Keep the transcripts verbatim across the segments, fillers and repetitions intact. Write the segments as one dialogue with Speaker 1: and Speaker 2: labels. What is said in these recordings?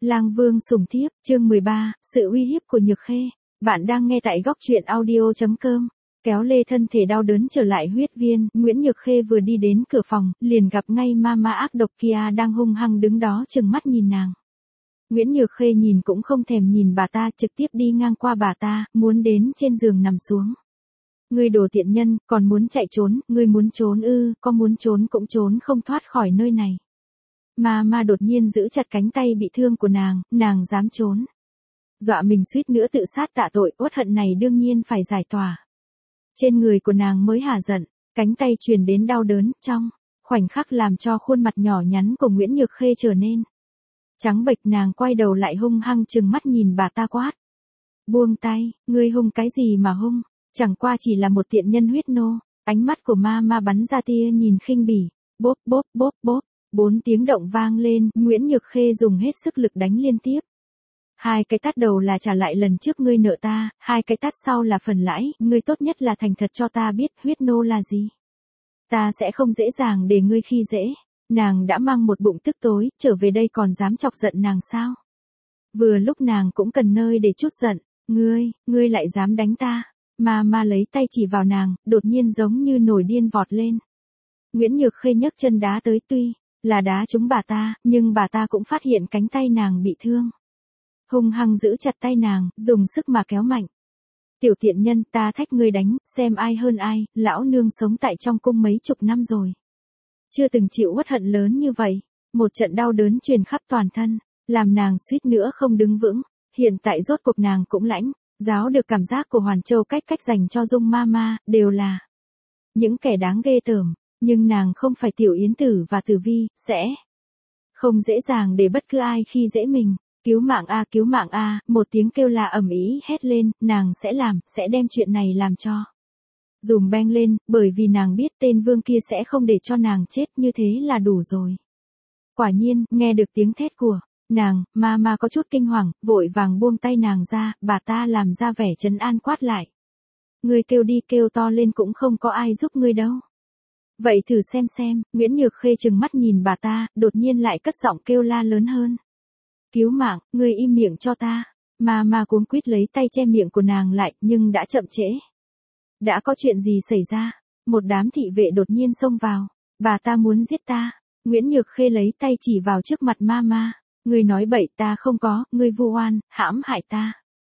Speaker 1: Lang Vương sủng thiếp, chương mười ba, sự uy hiếp của Nhược Khê. Bạn đang nghe tại góc truyện audio chấm com. Kéo lê thân thể đau đớn trở lại huyết viên, Nguyễn Nhược Khê vừa đi đến cửa phòng, liền gặp ngay mama ác độc kia đang hung hăng đứng đó trừng mắt nhìn nàng. Nguyễn Nhược Khê nhìn cũng không thèm nhìn bà ta, trực tiếp đi ngang qua bà ta, muốn đến trên giường nằm xuống. Ngươi đồ tiện nhân, còn muốn chạy trốn, ngươi muốn trốn ư, có muốn trốn cũng trốn không thoát khỏi nơi này. Mama đột nhiên giữ chặt cánh tay bị thương của nàng, nàng dám trốn. Dọa mình suýt nữa tự sát tạ tội, uất hận này đương nhiên phải giải tỏa. Trên người của nàng mới hả giận, cánh tay truyền đến đau đớn, trong khoảnh khắc làm cho khuôn mặt nhỏ nhắn của Nguyễn Nhược Khê trở nên trắng bệch. Nàng quay đầu lại hung hăng trừng mắt nhìn bà ta quát. Buông tay, ngươi hung cái gì mà hung, chẳng qua chỉ là một tiện nhân huyết nô. Ánh mắt của Mama bắn ra tia nhìn khinh bỉ, bốp bốp bốp bốp. Bốn tiếng động vang lên, Nguyễn Nhược Khê dùng hết sức lực đánh liên tiếp. Hai cái tát đầu là trả lại lần trước ngươi nợ ta, hai cái tát sau là phần lãi, ngươi tốt nhất là thành thật cho ta biết huyết nô là gì. Ta sẽ không dễ dàng để ngươi khi dễ. Nàng đã mang một bụng tức tối, trở về đây còn dám chọc giận nàng sao? Vừa lúc nàng cũng cần nơi để chút giận, ngươi, ngươi lại dám đánh ta. Mama lấy tay chỉ vào nàng, đột nhiên giống như nổi điên vọt lên. Nguyễn Nhược Khê nhấc chân đá tới, tuy là đá trúng bà ta, nhưng bà ta cũng phát hiện cánh tay nàng bị thương. Hung hăng giữ chặt tay nàng, dùng sức mà kéo mạnh. Tiểu tiện nhân, ta thách ngươi đánh, xem ai hơn ai, lão nương sống tại trong cung mấy chục năm rồi. Chưa từng chịu uất hận lớn như vậy, một trận đau đớn truyền khắp toàn thân, làm nàng suýt nữa không đứng vững. Hiện tại rốt cuộc nàng cũng lãnh, giáo được cảm giác của Hoàn Châu cách cách dành cho Dung Mama, đều là những kẻ đáng ghê tởm. Nhưng nàng không phải Tiểu Yến Tử và Tử Vi, sẽ không dễ dàng để bất cứ ai khi dễ mình. Cứu mạng a, cứu mạng a, một tiếng kêu la ầm ĩ hét lên, nàng sẽ làm, sẽ đem chuyện này làm cho dùm beng lên, bởi vì nàng biết tên vương kia sẽ không để cho nàng chết, như thế là đủ rồi. Quả nhiên, nghe được tiếng thét của nàng, Mama có chút kinh hoàng, vội vàng buông tay nàng ra, bà ta làm ra vẻ trấn an quát lại. Ngươi kêu đi, kêu to lên cũng không có ai giúp ngươi đâu. Vậy thử xem xem, Nguyễn Nhược Khê trừng mắt nhìn bà ta, đột nhiên lại cất giọng kêu la lớn hơn. Cứu mạng, ngươi im miệng cho ta. Mama cuống quýt lấy tay che miệng của nàng lại, nhưng đã chậm trễ. Đã có chuyện gì xảy ra? Một đám thị vệ đột nhiên xông vào. Bà ta muốn giết ta. Nguyễn Nhược Khê lấy tay chỉ vào trước mặt Mama. Ngươi nói bậy, ta không có, ngươi vu oan, hãm hại ta.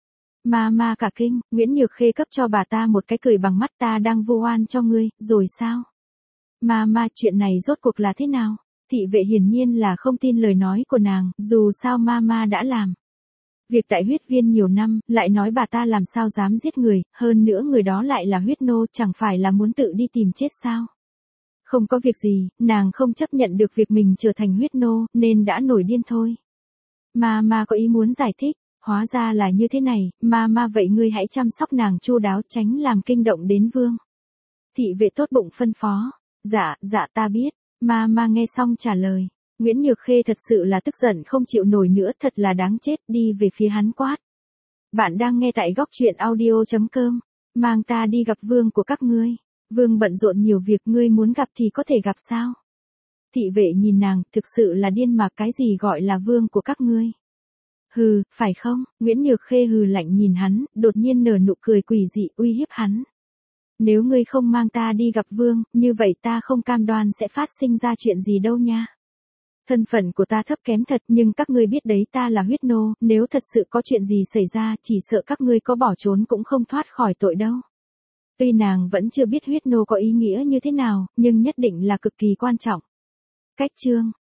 Speaker 1: Mama cả kinh, Nguyễn Nhược Khê cấp cho bà ta một cái cười bằng mắt, ta đang vu oan cho ngươi, rồi sao? Mama, chuyện này rốt cuộc là thế nào? Thị vệ hiển nhiên là không tin lời nói của nàng, dù sao Mama đã làm việc tại huyết viên nhiều năm, lại nói bà ta làm sao dám giết người, hơn nữa người đó lại là huyết nô, chẳng phải là muốn tự đi tìm chết sao? Không có việc gì, nàng không chấp nhận được việc mình trở thành huyết nô, nên đã nổi điên thôi. Mama có ý muốn giải thích, hóa ra là như thế này, Mama vậy ngươi hãy chăm sóc nàng chu đáo, tránh làm kinh động đến vương. Thị vệ tốt bụng phân phó. Dạ, dạ ta biết. Mama nghe xong trả lời. Nguyễn Nhược Khê thật sự là tức giận không chịu nổi nữa, thật là đáng chết, đi về phía hắn quát. Bạn đang nghe tại góc truyện audio chấm com. Mang ta đi gặp vương của các ngươi. Vương bận rộn nhiều việc, ngươi muốn gặp thì có thể gặp sao? Thị vệ nhìn nàng, thực sự là điên mà, cái gì gọi là vương của các ngươi? Hừ, phải không? Nguyễn Nhược Khê hừ lạnh nhìn hắn, đột nhiên nở nụ cười quỷ dị uy hiếp hắn. Nếu ngươi không mang ta đi gặp vương, như vậy ta không cam đoan sẽ phát sinh ra chuyện gì đâu nha. Thân phận của ta thấp kém thật, nhưng các ngươi biết đấy, ta là huyết nô, nếu thật sự có chuyện gì xảy ra, chỉ sợ các ngươi có bỏ trốn cũng không thoát khỏi tội đâu. Tuy nàng vẫn chưa biết huyết nô có ý nghĩa như thế nào, nhưng nhất định là cực kỳ quan trọng. Cách chương